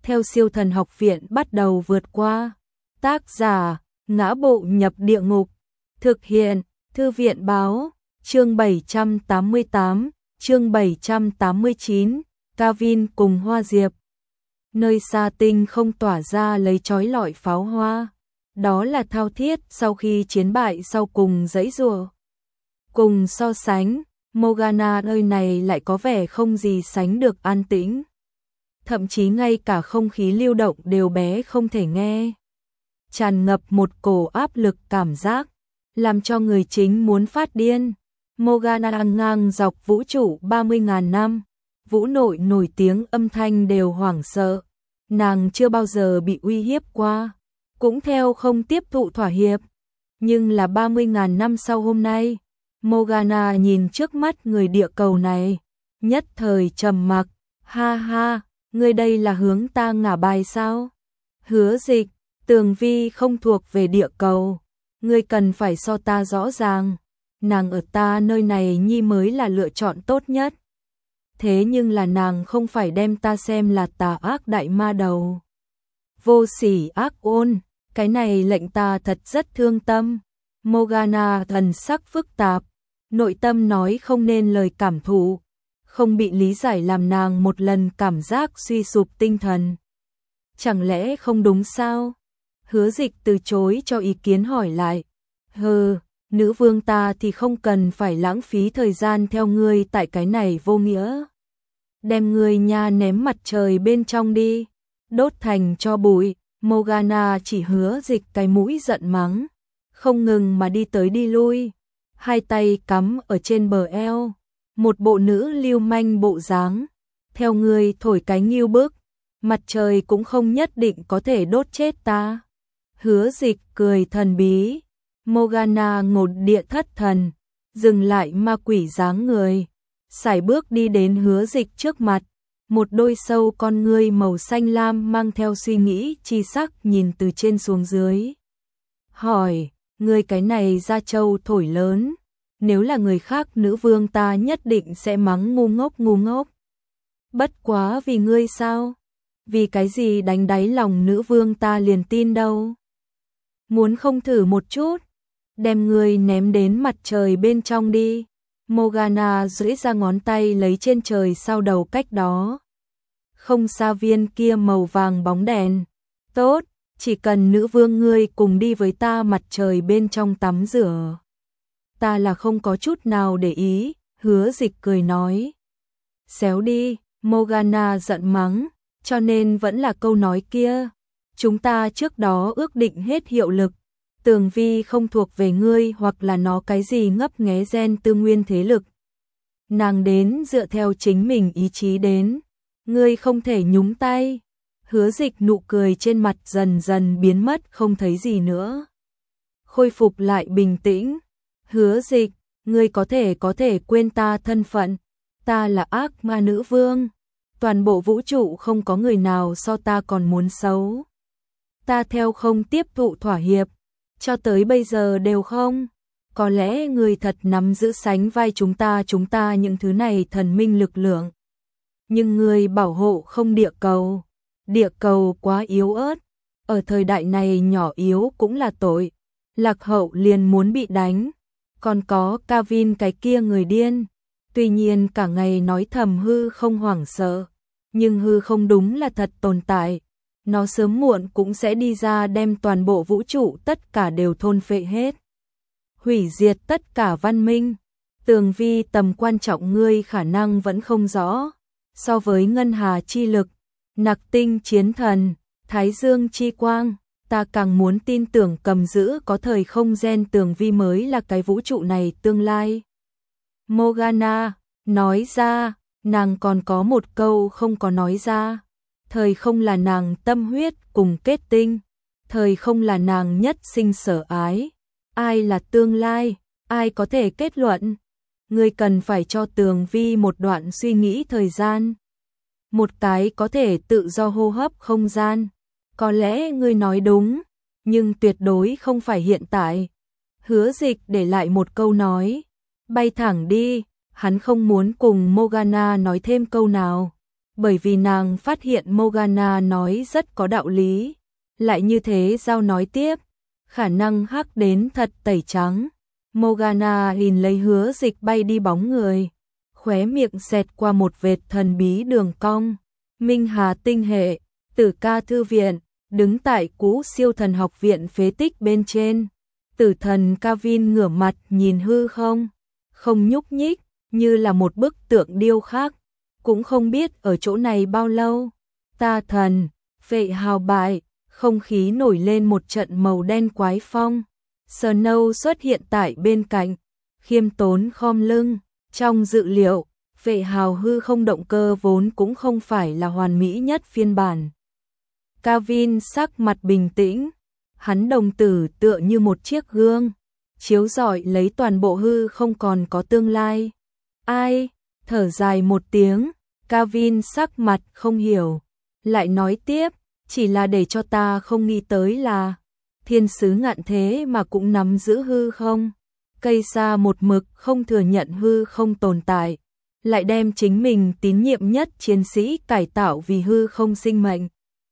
theo siêu thần học viện bắt đầu vượt qua. Tác giả, Ngã Bộ Nhập Địa Ngục. Thực hiện, Thư viện Báo. Chương 788, chương 789, Kavin cùng Hoa Diệp. Nơi xa tinh không tỏa ra lấy chói lọi pháo hoa. Đó là thao thiết sau khi chiến bại sau cùng giãy giụa. Cùng so sánh, Morgana nơi này lại có vẻ không gì sánh được an tĩnh. Thậm chí ngay cả không khí lưu động đều bé không thể nghe. Tràn ngập một cổ áp lực cảm giác, làm cho người chính muốn phát điên. Morgana ngang dọc vũ trụ 30.000 năm, vũ nội nổi tiếng âm thanh đều hoảng sợ. Nàng chưa bao giờ bị uy hiếp qua, cũng theo không tiếp thụ thỏa hiệp. Nhưng là 30.000 năm sau hôm nay, Morgana nhìn trước mắt người địa cầu này, nhất thời trầm mặc. Ha ha, ngươi đây là hướng ta ngả bài sao? Hứa Dịch, Tường Vi không thuộc về địa cầu, ngươi cần phải so ta rõ ràng. Nàng ở ta nơi này nhi mới là lựa chọn tốt nhất. Thế nhưng là nàng không phải đem ta xem là tà ác đại ma đầu. Vô sỉ ác ôn, cái này lệnh ta thật rất thương tâm. Morgana thần sắc phức tạp, nội tâm nói không nên lời cảm thụ, không bị lý giải làm nàng một lần cảm giác suy sụp tinh thần. Chẳng lẽ không đúng sao? Hứa Dịch từ chối cho ý kiến hỏi lại. Hừ, nữ vương ta thì không cần phải lãng phí thời gian theo ngươi tại cái này vô nghĩa. Đem ngươi nha ném mặt trời bên trong đi, đốt thành cho bụi. Morgana chỉ Hứa Dịch cái mũi giận mắng, không ngừng mà đi tới đi lui, hai tay cắm ở trên bờ eo, một bộ nữ lưu manh bộ dáng. Theo ngươi thổi cái nghiêu bức, mặt trời cũng không nhất định có thể đốt chết ta. Hứa Dịch cười thần bí. Morgana ngột địa thất thần, dừng lại ma quỷ dáng người, sải bước đi đến Hứa Dịch trước mặt, một đôi sâu con ngươi màu xanh lam mang theo suy nghĩ chi sắc nhìn từ trên xuống dưới. Hỏi, ngươi cái này da trâu thổi lớn, nếu là người khác nữ vương ta nhất định sẽ mắng ngu ngốc ngu ngốc. Bất quá vì ngươi sao? Vì cái gì đánh đáy lòng nữ vương ta liền tin đâu? Muốn không thử một chút? Đem ngươi ném đến mặt trời bên trong đi. Morgana duỗi ra ngón tay lấy trên trời sau đầu cách đó. Không xa viên kia màu vàng bóng đèn. Tốt, chỉ cần nữ vương ngươi cùng đi với ta mặt trời bên trong tắm rửa. Ta là không có chút nào để ý, Hứa Dịch cười nói. Xéo đi, Morgana giận mắng, cho nên vẫn là câu nói kia. Chúng ta trước đó ước định hết hiệu lực. Tường Vi không thuộc về ngươi hoặc là nó cái gì ngấp nghé gen tư nguyên thế lực. Nàng đến dựa theo chính mình ý chí đến. Ngươi không thể nhúng tay. Hứa Dịch nụ cười trên mặt dần dần biến mất không thấy gì nữa. Khôi phục lại bình tĩnh. Hứa Dịch, ngươi có thể quên ta thân phận. Ta là ác ma nữ vương. Toàn bộ vũ trụ không có người nào so ta còn muốn xấu. Ta theo không tiếp thụ thỏa hiệp. Cho tới bây giờ đều không. Có lẽ người thật nắm giữ sánh vai chúng ta những thứ này thần minh lực lượng. Nhưng người bảo hộ không địa cầu. Địa cầu quá yếu ớt. Ở thời đại này nhỏ yếu cũng là tội. Lạc hậu liền muốn bị đánh. Còn có Kavin cái kia người điên. Tuy nhiên cả ngày nói thầm hư không hoảng sợ. Nhưng hư không đúng là thật tồn tại. Nó sớm muộn cũng sẽ đi ra đem toàn bộ vũ trụ tất cả đều thôn phệ hết. Hủy diệt tất cả văn minh. Tường Vi tầm quan trọng ngươi khả năng vẫn không rõ. So với ngân hà chi lực, nặc tinh chiến thần, thái dương chi quang, ta càng muốn tin tưởng cầm giữ có thời không gen Tường Vi mới là cái vũ trụ này tương lai. Morgana nói ra, nàng còn có một câu không có nói ra. Thời không là nàng tâm huyết cùng kết tinh. Thời không là nàng nhất sinh sở ái. Ai là tương lai, ai có thể kết luận. Ngươi cần phải cho Tường Vi một đoạn suy nghĩ thời gian. Một cái có thể tự do hô hấp không gian. Có lẽ ngươi nói đúng, nhưng tuyệt đối không phải hiện tại. Hứa Dịch để lại một câu nói. Bay thẳng đi, hắn không muốn cùng Morgana nói thêm câu nào. bởi vì nàng phát hiện Morgana nói rất có đạo lý. Lại như thế Giao nói tiếp, khả năng hắc đến thật tẩy trắng. Morgana nhìn lấy Hứa Dịch bay đi bóng người, khóe miệng xẹt qua một vệt thần bí đường cong. Minh Hà tinh hệ, Tử Ca thư viện, đứng tại cũ siêu thần học viện phế tích bên trên. Tử thần Kavin ngửa mặt nhìn hư không, không nhúc nhích, như là một bức tượng điêu khắc, cũng không biết ở chỗ này bao lâu. Ta thần, Vệ Hào bại, không khí nổi lên một trận màu đen quái phong. Snow xuất hiện tại bên cạnh, khiêm tốn khom lưng. Trong dự liệu, Vệ Hào hư không động cơ vốn cũng không phải là hoàn mỹ nhất phiên bản. Kavin sắc mặt bình tĩnh, hắn đồng tử tựa như một chiếc gương, chiếu rọi lấy toàn bộ hư không còn có tương lai. Ai? Thở dài một tiếng, Kavin sắc mặt không hiểu, lại nói tiếp, chỉ là để cho ta không nghĩ tới là thiên sứ ngạn thế mà cũng nắm giữ hư không. Cây sa một mực không thừa nhận hư không tồn tại, lại đem chính mình tín nhiệm nhất chiến sĩ cải tạo vì hư không sinh mệnh.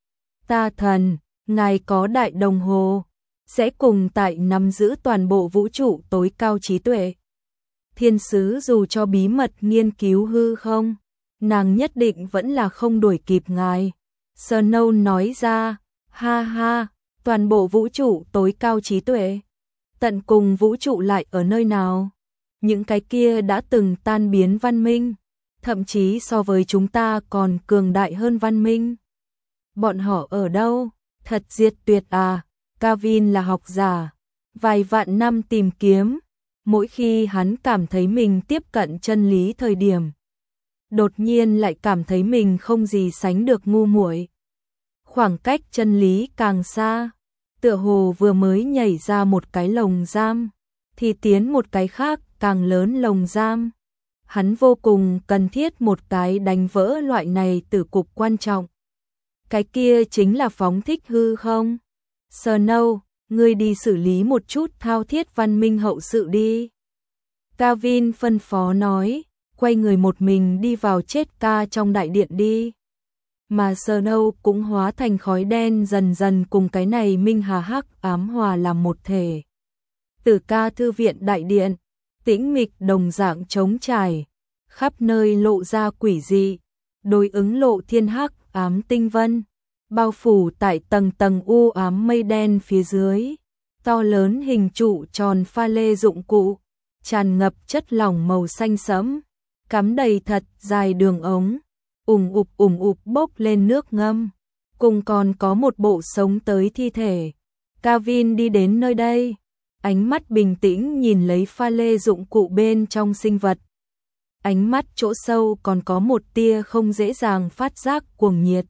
Ta thần, ngài có đại đồng hồ, sẽ cùng tại nắm giữ toàn bộ vũ trụ tối cao trí tuệ. Thiên sứ dù cho bí mật nghiên cứu hư không, nàng nhất định vẫn là không đuổi kịp ngài. Snow nói ra, ha ha, toàn bộ vũ trụ tối cao trí tuệ. Tận cùng vũ trụ lại ở nơi nào? Những cái kia đã từng tan biến văn minh, thậm chí so với chúng ta còn cường đại hơn văn minh. Bọn họ ở đâu? Thật diệt tuyệt à? Kavin là học giả, vài vạn năm tìm kiếm, mỗi khi hắn cảm thấy mình tiếp cận chân lý thời điểm, đột nhiên lại cảm thấy mình không gì sánh được ngu muội. Khoảng cách chân lý càng xa, tựa hồ vừa mới nhảy ra một cái lồng giam, thì tiến một cái khác càng lớn lồng giam. Hắn vô cùng cần thiết một cái đánh vỡ loại này tử cục quan trọng. Cái kia chính là phóng thích hư không. Snow, ngươi đi xử lý một chút thao thiết văn minh hậu sự đi. Kavin phân phó nói, quay người một mình đi vào chết ca trong đại điện đi. Mà Snow cũng hóa thành khói đen dần dần cùng cái này minh hà hắc ám hòa làm một thể. Tử Ca thư viện đại điện, tĩnh mịch đồng dạng trống trải, khắp nơi lộ ra quỷ dị, đối ứng lộ thiên hắc ám tinh vân, bao phủ tại tầng tầng u ám mây đen phía dưới. To lớn hình trụ tròn pha lê dụng cụ, tràn ngập chất lỏng màu xanh sẫm, cắm đầy thật dài đường ống, ủng ục bốc lên nước ngâm, cùng còn có một bộ sống tới thi thể. Kavin đi đến nơi đây, ánh mắt bình tĩnh nhìn lấy pha lê dụng cụ bên trong sinh vật. Ánh mắt chỗ sâu còn có một tia không dễ dàng phát giác cuồng nhiệt.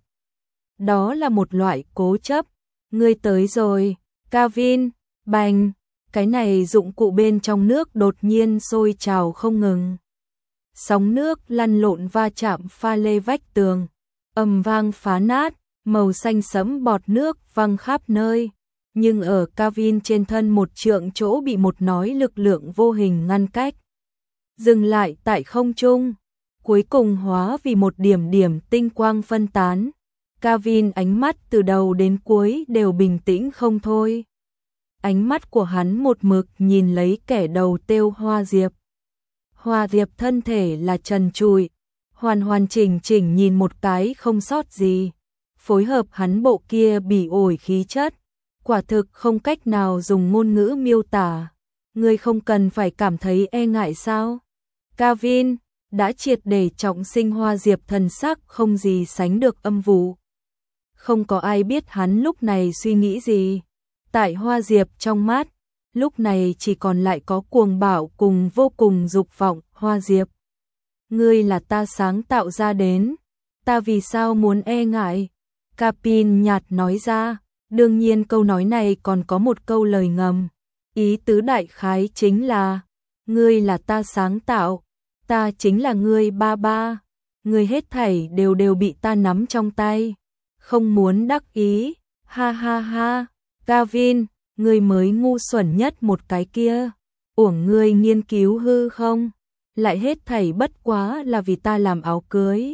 Đó là một loại cố chấp. Ngươi tới rồi, Kavin. Bành, cái này dụng cụ bên trong nước đột nhiên sôi trào không ngừng. Sóng nước lăn lộn va chạm pha lê vách tường, ầm vang phá nát, màu xanh sẫm bọt nước văng khắp nơi. Nhưng ở Kavin trên thân một trượng chỗ bị một nói lực lượng vô hình ngăn cách. Dừng lại tại không trung, cuối cùng hóa vì một điểm điểm tinh quang phân tán. Kavin ánh mắt từ đầu đến cuối đều bình tĩnh không thôi. Ánh mắt của hắn một mực nhìn lấy kẻ đầu têu Hoa Diệp. Hoa Diệp thân thể là trần trụi, hoàn chỉnh nhìn một cái không sót gì. Phối hợp hắn bộ kia bỉ ổi khí chất, quả thực không cách nào dùng ngôn ngữ miêu tả. Ngươi không cần phải cảm thấy e ngại sao? Kavin đã triệt để trọng sinh. Hoa Diệp thần sắc không gì sánh được âm vụ. Không có ai biết hắn lúc này suy nghĩ gì. Tại Hoa Diệp trong mắt, lúc này chỉ còn lại có cuồng bạo cùng vô cùng dục vọng. Hoa Diệp, ngươi là ta sáng tạo ra đến, ta vì sao muốn e ngại? Kavin nhạt nói ra, đương nhiên câu nói này còn có một câu lời ngầm. Ý tứ đại khái chính là, ngươi là ta sáng tạo, ta chính là ngươi ba ba, ngươi hết thảy đều bị ta nắm trong tay, không muốn đắc ý, ha ha ha. Kavin, ngươi mới ngu xuẩn nhất một cái kia, uổng ngươi nghiên cứu hư không, lại hết thảy bất quá là vì ta làm áo cưới.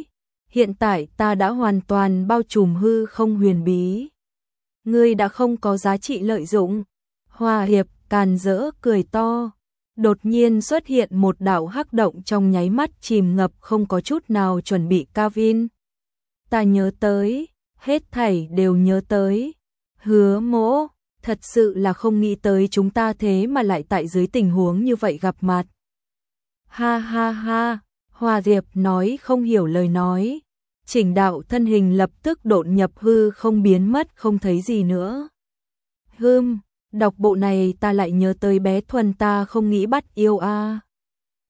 hiện tại ta đã hoàn toàn bao trùm hư không huyền bí. Ngươi đã không có giá trị lợi dụng. Hòa hiệp càn rỡ cười to. Đột nhiên xuất hiện một đạo hắc động trong nháy mắt chìm ngập không có chút nào chuẩn bị Kavin. Ta nhớ tới, hết thảy đều nhớ tới. Hứa Mỗ, thật sự là không nghĩ tới chúng ta thế mà lại tại dưới tình huống như vậy gặp mặt. Ha ha ha, Hòa Diệp nói không hiểu lời nói. Chỉnh đạo thân hình lập tức độn nhập hư không biến mất không thấy gì nữa. Đọc bộ này ta lại nhớ tới bé Thuần ta không nghĩ bắt yêu a.